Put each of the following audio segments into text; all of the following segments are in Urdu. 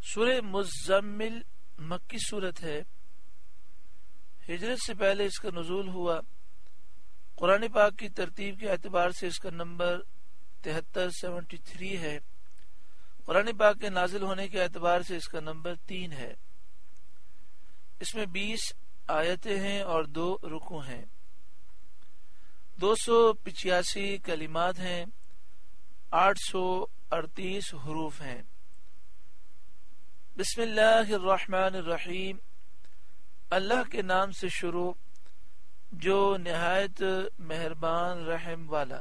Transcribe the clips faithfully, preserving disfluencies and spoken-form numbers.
سورہ مزمل مکی سورت ہے. ہجرت سے پہلے اس کا نزول ہوا. قرآن پاک کی ترتیب کے اعتبار سے اس کا نمبر تہتر سیونٹی تھری ہے. قرآن پاک کے نازل ہونے کے اعتبار سے اس کا نمبر تین ہے. اس میں بیس آیتیں ہیں اور دو رکوع ہیں. دو سو پچاسی کلمات ہیں. آٹھ سو اڑتیس حروف ہیں. بسم اللہ الرحمن الرحیم. اللہ کے نام سے شروع جو نہایت مہربان رحم والا.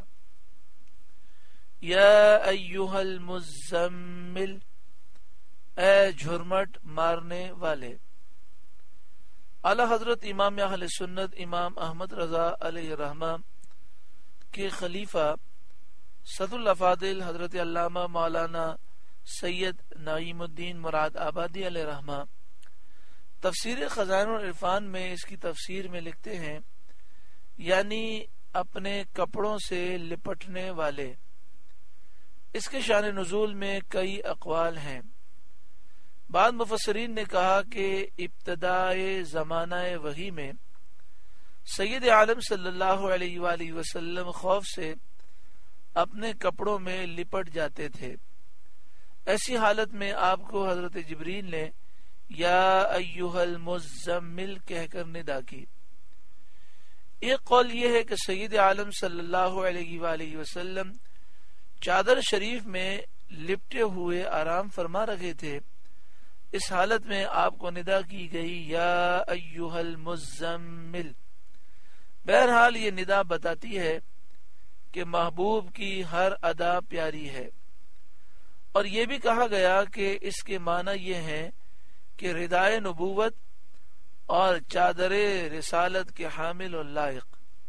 یا ایہا المزمل، اے جھرمٹ مارنے والے. اعلی حضرت امام اہل سنت امام احمد رضا علیہ الرحمہ کے خلیفہ صدر الافاضل حضرت علامہ مولانا سید نعیم الدین مراد آبادی علیہ الرحمہ تفسیر خزائن العرفان میں اس کی تفسیر میں لکھتے ہیں، یعنی اپنے کپڑوں سے لپٹنے والے. اس کے شان نزول میں کئی اقوال ہیں. بعض مفسرین نے کہا کہ ابتدائے زمانہ وحی میں سید عالم صلی اللہ علیہ وآلہ وسلم خوف سے اپنے کپڑوں میں لپٹ جاتے تھے. ایسی حالت میں آپ کو حضرت جبریل نے یا ایہا المزمل کہہ کر ندا کی. ایک قول یہ ہے کہ سید عالم صلی اللہ علیہ وآلہ وسلم چادر شریف میں لپٹے ہوئے آرام فرما رہے تھے. اس حالت میں آپ کو ندا کی گئی یا ایہا المزمل. بہرحال یہ ندا بتاتی ہے کہ محبوب کی ہر ادا پیاری ہے. اور یہ بھی کہا گیا کہ اس کے معنی یہ ہیں کہ ردائے نبوت اور چادر رسالت کے حامل و لائق.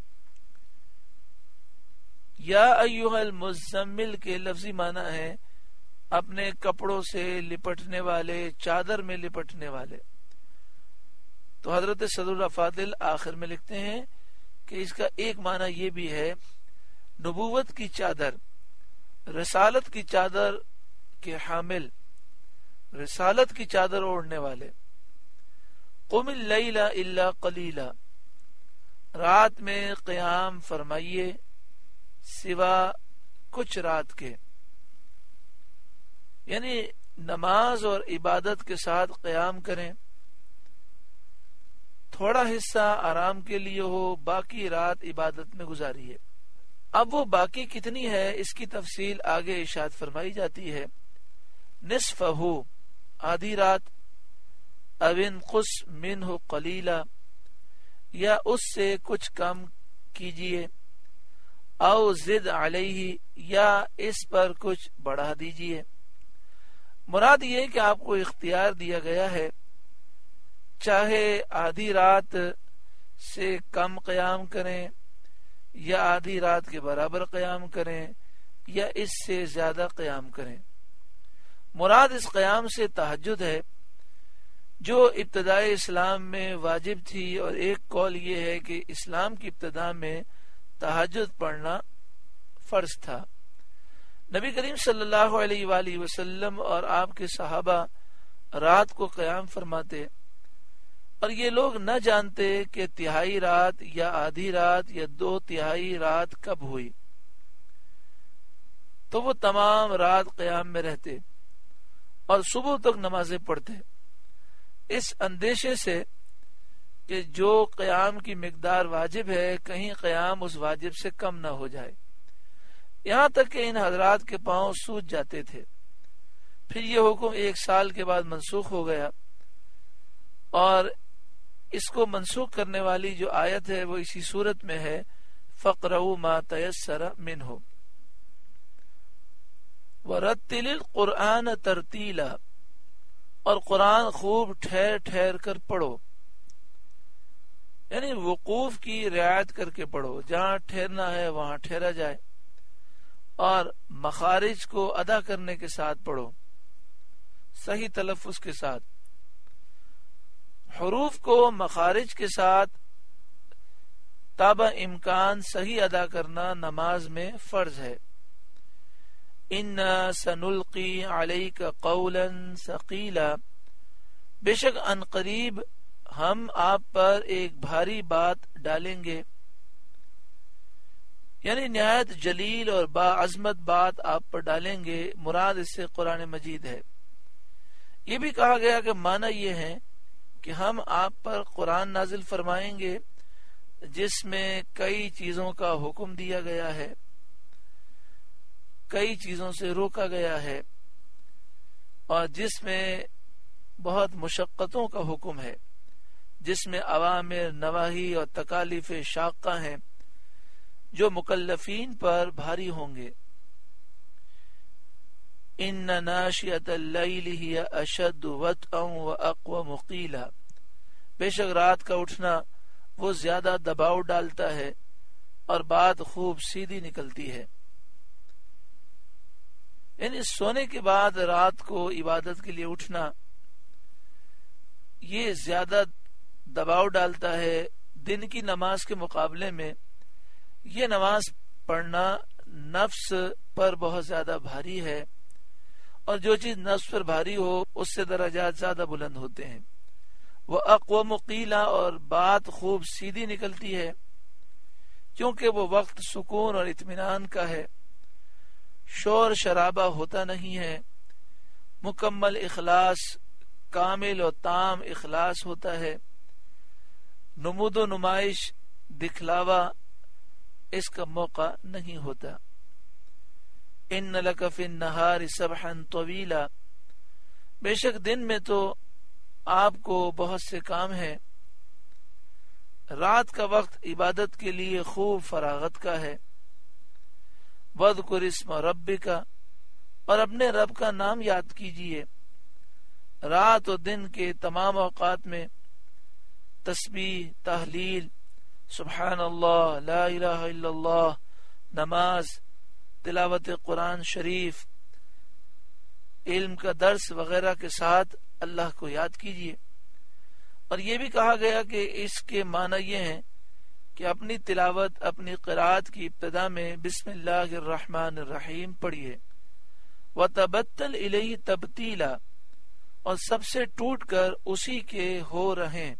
یا ایہا المزمل کے لفظی معنی ہے اپنے کپڑوں سے لپٹنے والے، چادر میں لپٹنے والے. تو حضرت صدر الافاضل آخر میں لکھتے ہیں کہ اس کا ایک معنی یہ بھی ہے نبوت کی چادر، رسالت کی چادر کے حامل، رسالت کی چادر اوڑھنے والے. قم اللیل الا قلیلا، رات میں قیام فرمائیے سوا کچھ رات کے. یعنی نماز اور عبادت کے ساتھ قیام کریں. تھوڑا حصہ آرام کے لیے ہو، باقی رات عبادت میں گزاریے. اب وہ باقی کتنی ہے اس کی تفصیل آگے ارشاد فرمائی جاتی ہے. نصفہ، آدھی رات، او انقص منہ قلیلا، یا اس سے کچھ کم کیجئے، او زد علیہ، یا اس پر کچھ بڑھا دیجئے. مراد یہ کہ آپ کو اختیار دیا گیا ہے، چاہے آدھی رات سے کم قیام کریں یا آدھی رات کے برابر قیام کریں یا اس سے زیادہ قیام کریں. مراد اس قیام سے تہجد ہے جو ابتدائی اسلام میں واجب تھی، اور ایک قول یہ ہے کہ اسلام کی ابتدا میں تہجد پڑھنا فرض تھا. نبی کریم صلی اللہ علیہ وآلہ وسلم اور آپ کے صحابہ رات کو قیام فرماتے، اور یہ لوگ نہ جانتے کہ تہائی رات یا آدھی رات یا دو تہائی رات کب ہوئی. تو وہ تمام رات قیام میں رہتے اور صبح تک نمازیں پڑھتے، اس اندیشے سے کہ جو قیام کی مقدار واجب ہے کہیں قیام اس واجب سے کم نہ ہو جائے. یہاں تک کہ ان حضرات کے پاؤں سوج جاتے تھے. پھر یہ حکم ایک سال کے بعد منسوخ ہو گیا، اور اس کو منسوخ کرنے والی جو آیت ہے وہ اسی صورت میں ہے فَقْرَؤُوا مَا تَيَسَّرَ مِنْهُ وَرَتِّلِ الْقُرْآنَ تَرْتِيلًا، اور قرآن خوب ٹھہر ٹھہر کر پڑھو. یعنی وقوف کی رعایت کر کے پڑھو، جہاں ٹھہرنا ہے وہاں ٹھہرا جائے، اور مخارج کو ادا کرنے کے ساتھ پڑھو، صحیح تلفظ کے ساتھ. حروف کو مخارج کے ساتھ تابع امکان صحیح ادا کرنا نماز میں فرض ہے. انا سنلقی علیک قولا ثقیلا، بے شک ان قریب ہم آپ پر ایک بھاری بات ڈالیں گے، یعنی نہایت جلیل اور باعظمت بات آپ پر ڈالیں گے، مراد اس سے قرآن مجید ہے۔ یہ بھی کہا گیا کہ معنی یہ ہے کہ ہم آپ پر قرآن نازل فرمائیں گے جس میں کئی چیزوں کا حکم دیا گیا ہے، کئی چیزوں سے روکا گیا ہے، اور جس میں بہت مشقتوں کا حکم ہے، جس میں اوامر، نواہی اور تکالیف شاقہ ہیں جو مکلفین پر بھاری ہوں گے۔ ان ناشئۃ اللیل ہی اشد وطئا واقوم قیلا، بے شک رات کا اٹھنا وہ زیادہ دباؤ ڈالتا ہے اور بات خوب سیدھی نکلتی ہے، یعنی سونے کے بعد رات کو عبادت کے لیے اٹھنا یہ زیادہ دباؤ ڈالتا ہے دن کی نماز کے مقابلے میں۔ یہ نماز پڑھنا نفس پر بہت زیادہ بھاری ہے، اور جو چیز نفس پر بھاری ہو اس سے درجات زیادہ بلند ہوتے ہیں۔ وہ اقوام قیلا، اور بات خوب سیدھی نکلتی ہے کیونکہ وہ وقت سکون اور اطمینان کا ہے، شور شرابہ ہوتا نہیں ہے، مکمل اخلاص، کامل و تام اخلاص ہوتا ہے، نمود و نمائش، دکھلاوا اس کا موقع نہیں ہوتا۔ ان لک فی النہار سبحا طویلا، بے شک دن میں تو آپ کو بہت سے کام ہیں، رات کا وقت عبادت کے لیے خوب فراغت کا ہے۔ وَاذْكُرِ اسْمَ رَبِّكَ، اور اپنے رب کا نام یاد کیجئے، رات و دن کے تمام اوقات میں تسبیح، تحلیل، سبحان اللہ، لا الہ الا اللہ، نماز، تلاوت قرآن شریف، علم کا درس وغیرہ کے ساتھ اللہ کو یاد کیجئے۔ اور یہ بھی کہا گیا کہ اس کے معنی یہ ہیں کہ اپنی تلاوت، اپنی قرآت کی ابتدا میں بسم اللہ الرحمن الرحیم پڑھیے، وَتَبَتَّلْ إِلَيْهِ تَبْتِيلًا، اور سب سے ٹوٹ کر اسی کے ہو رہیں،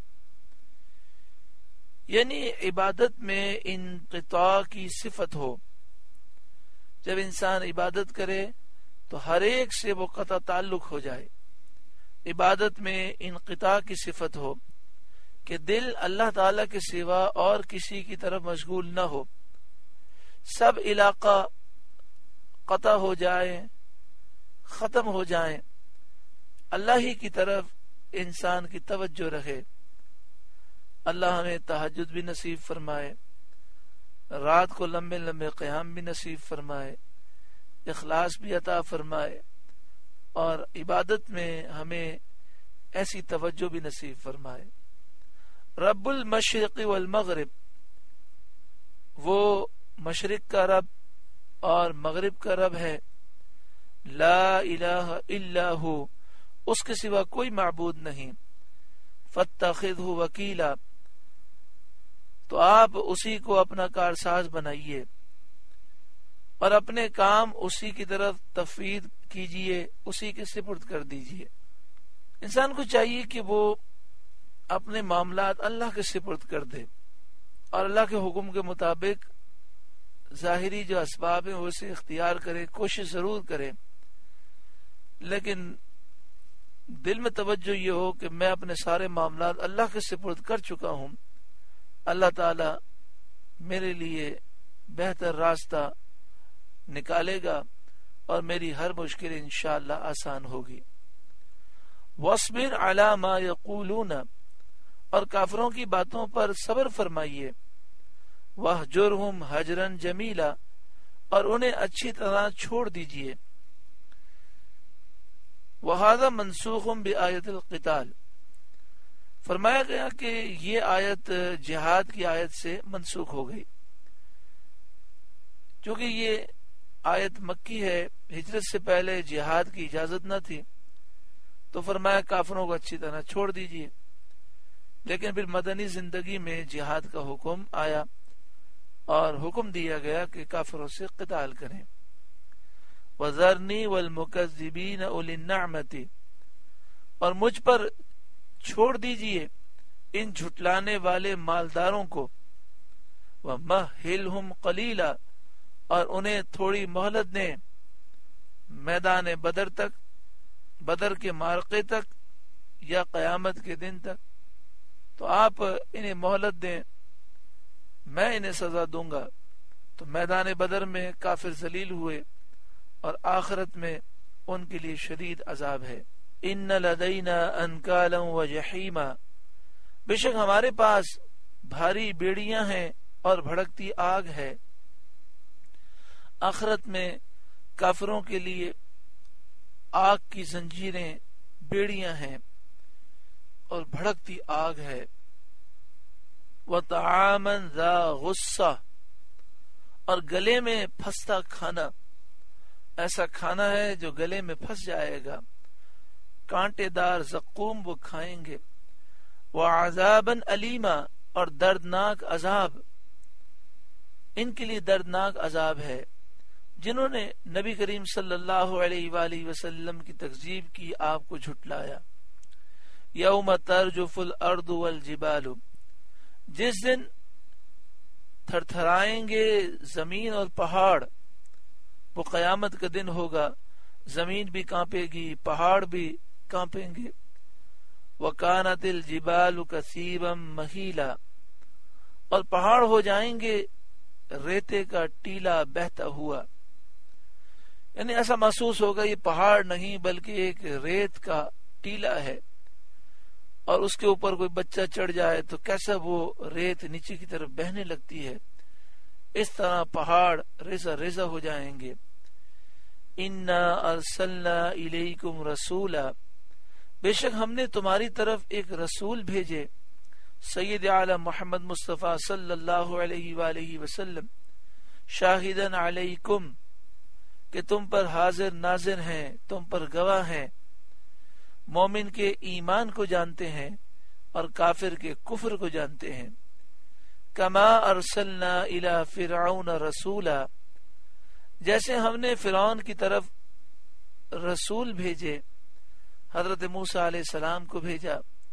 یعنی عبادت میں انقطاع کی صفت ہو۔ جب انسان عبادت کرے تو ہر ایک سے وہ قطع تعلق ہو جائے، عبادت میں انقطاع کی صفت ہو کہ دل اللہ تعالی کے سوا اور کسی کی طرف مشغول نہ ہو، سب علاقہ قطع ہو جائے، ختم ہو جائیں، اللہ ہی کی طرف انسان کی توجہ رہے۔ اللہ ہمیں تہجد بھی نصیب فرمائے، رات کو لمبے لمبے قیام بھی نصیب فرمائے، اخلاص بھی عطا فرمائے، اور عبادت میں ہمیں ایسی توجہ بھی نصیب فرمائے۔ رب المشرق والمغرب، وہ مشرق کا رب اور مغرب کا رب ہے، لا الہ الا ہو، اس کے سوا کوئی معبود نہیں، فاتخذہ وکیلا، تو آپ اسی کو اپنا کارساز بنائیے اور اپنے کام اسی کی طرف تفویض کیجئے، اسی کے سپرد کر دیجئے۔ انسان کو چاہیے کہ وہ اپنے معاملات اللہ کے سپرد کر دے اور اللہ کے حکم کے مطابق ظاہری جو اسباب ہیں اسے اختیار کرے، کوشش ضرور کرے، لیکن دل میں توجہ یہ ہو کہ میں اپنے سارے معاملات اللہ کے سپرد کر چکا ہوں، اللہ تعالی میرے لیے بہتر راستہ نکالے گا اور میری ہر مشکل انشاءاللہ آسان ہوگی۔ وَاصْبِرْ عَلَى مَا يَقُولُونَ، اور کافروں کی باتوں پر صبر فرمائیے، وَاهْجُرْهُمْ هَجْرًا جَمِيلًا، اور انہیں اچھی طرح چھوڑ دیجئے۔ وَهَذَا مَنْسُوخٌ بِآیَةِ الْقِتَالِ، فرمایا گیا کہ یہ آیت جہاد کی آیت سے منسوخ ہو گئی، کیونکہ یہ آیت مکی ہے، ہجرت سے پہلے جہاد کی اجازت نہ تھی، تو فرمایا کافروں کو اچھی طرح چھوڑ دیجئے، لیکن پھر مدنی زندگی میں جہاد کا حکم آیا اور حکم دیا گیا کہ کافروں سے قتال کریں۔ وَذَرْنِي وَالْمُكَذِّبِينَ أُولِي النَّعْمَةِ، اور مجھ پر چھوڑ دیجئے ان جھٹلانے والے مالداروں کو، وَمَهِّلْهُمْ قَلِيلًا، اور انہیں تھوڑی مہلت دیں، میدان بدر تک، بدر کے معرکے تک یا قیامت کے دن تک۔ تو آپ انہیں مہلت دیں، میں انہیں سزا دوں گا۔ تو میدان بدر میں کافر ذلیل ہوئے اور آخرت میں ان کے لیے شدید عذاب ہے۔ ان لدینا انکالا وجحیما، بے شک ہمارے پاس بھاری بیڑیاں ہیں اور بھڑکتی آگ ہے۔ آخرت میں کافروں کے لیے آگ کی زنجیریں، بیڑیاں ہیں اور بھڑکتی آگ ہے۔ وطعاما ذا غصہ، اور گلے میں پھنستا کھانا، ایسا کھانا ہے جو گلے میں پھنس جائے گا، کانٹے دار زقوم وہ کھائیں گے۔ وعذابا علیما، اور دردناک عذاب، ان کے لیے دردناک عذاب ہے جنہوں نے نبی کریم صلی اللہ علیہ وآلہ وسلم کی تکذیب کی، آپ کو جھٹلایا۔ یوم ترجف الارض والجبال، جس دن تھر تھرائیں گے زمین اور پہاڑ، وہ قیامت کا دن ہوگا، زمین بھی کانپے گی، پہاڑ بھی کانپیں گے۔ وَكَانَتِ الْجِبَالُ كَثِيبًا مَهِيلًا، اور پہاڑ ہو جائیں گے ریتے کا ٹیلا بہتا ہوا، یعنی ایسا محسوس ہوگا یہ پہاڑ نہیں بلکہ ایک ریت کا ٹیلا ہے، اور اس کے اوپر کوئی بچہ چڑھ جائے تو کیسا وہ ریت نیچے کی طرف بہنے لگتی ہے، اس طرح پہاڑ ریزہ ریزہ ہو جائیں گے۔ اِنَّا أَرْسَلْنَا إِلَيْكُمْ رَسُولًا، بے شک ہم نے تمہاری طرف ایک رسول بھیجے، سید عالم محمد مصطفیٰ صلی اللہ علیہ وآلہ وسلم، شاہدن علیکم، کہ تم پر حاضر ناظر ہیں، تم پر گواہ ہیں، مومن کے ایمان کو جانتے ہیں اور کافر کے کفر کو جانتے ہیں۔ کما ارسلنا الی فرعون رسولا، جیسے ہم نے فرعون کی طرف رسول بھیجے، حضرت موسیٰ علیہ السلام کو بھیجا۔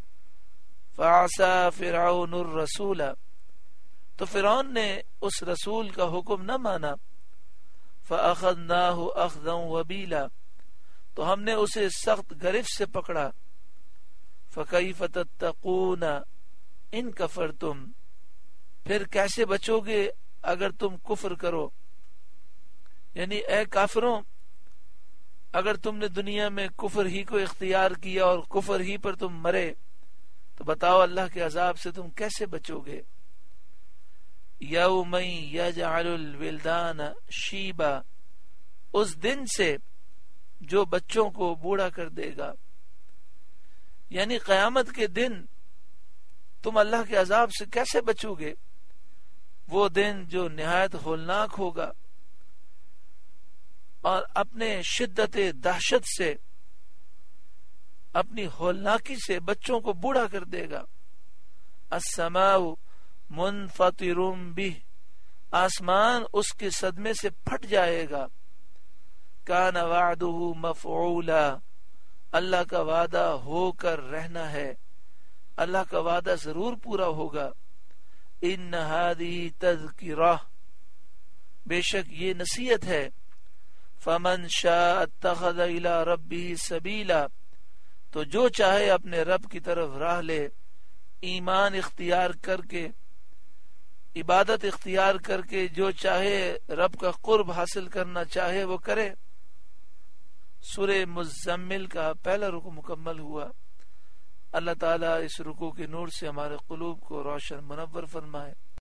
فعصى فرعون الرسول، تو فرعون نے اس رسول کا حکم نہ مانا۔ فأخذناه أخذا وبيلا، تو ہم نے اسے سخت گرفت سے پکڑا۔ فكيف تتقون ان كفرتم، پھر کیسے بچو گے اگر تم کفر کرو، یعنی اے کافروں اگر تم نے دنیا میں کفر ہی کو اختیار کیا اور کفر ہی پر تم مرے تو بتاؤ اللہ کے عذاب سے تم کیسے بچو گے۔ یوم یجعل الولدان شیبا، اس دن سے جو بچوں کو بوڑھا کر دے گا، یعنی قیامت کے دن تم اللہ کے عذاب سے کیسے بچو گے، وہ دن جو نہایت ہولناک ہوگا اور اپنے شدت دہشت سے، اپنی ہولناکی سے بچوں کو بوڑھا کر دے گا۔ السماء منفطر بہ، آسمان اس کے صدمے سے پھٹ جائے گا۔ کان وعدہ مفعولا، اللہ کا وعدہ ہو کر رہنا ہے، اللہ کا وعدہ ضرور پورا ہوگا۔ ان ہذہ تذکرہ، بے شک یہ نصیحت ہے۔ فمن شاء اتخذ الی ربہ سبیلا، تو جو چاہے اپنے رب کی طرف راہ لے، ایمان اختیار کر کے، عبادت اختیار کر کے، جو چاہے رب کا قرب حاصل کرنا چاہے وہ کرے۔ سورہ مزمل کا پہلا رکوع مکمل ہوا۔ اللہ تعالیٰ اس رکوع کے نور سے ہمارے قلوب کو روشن منور فرمائے۔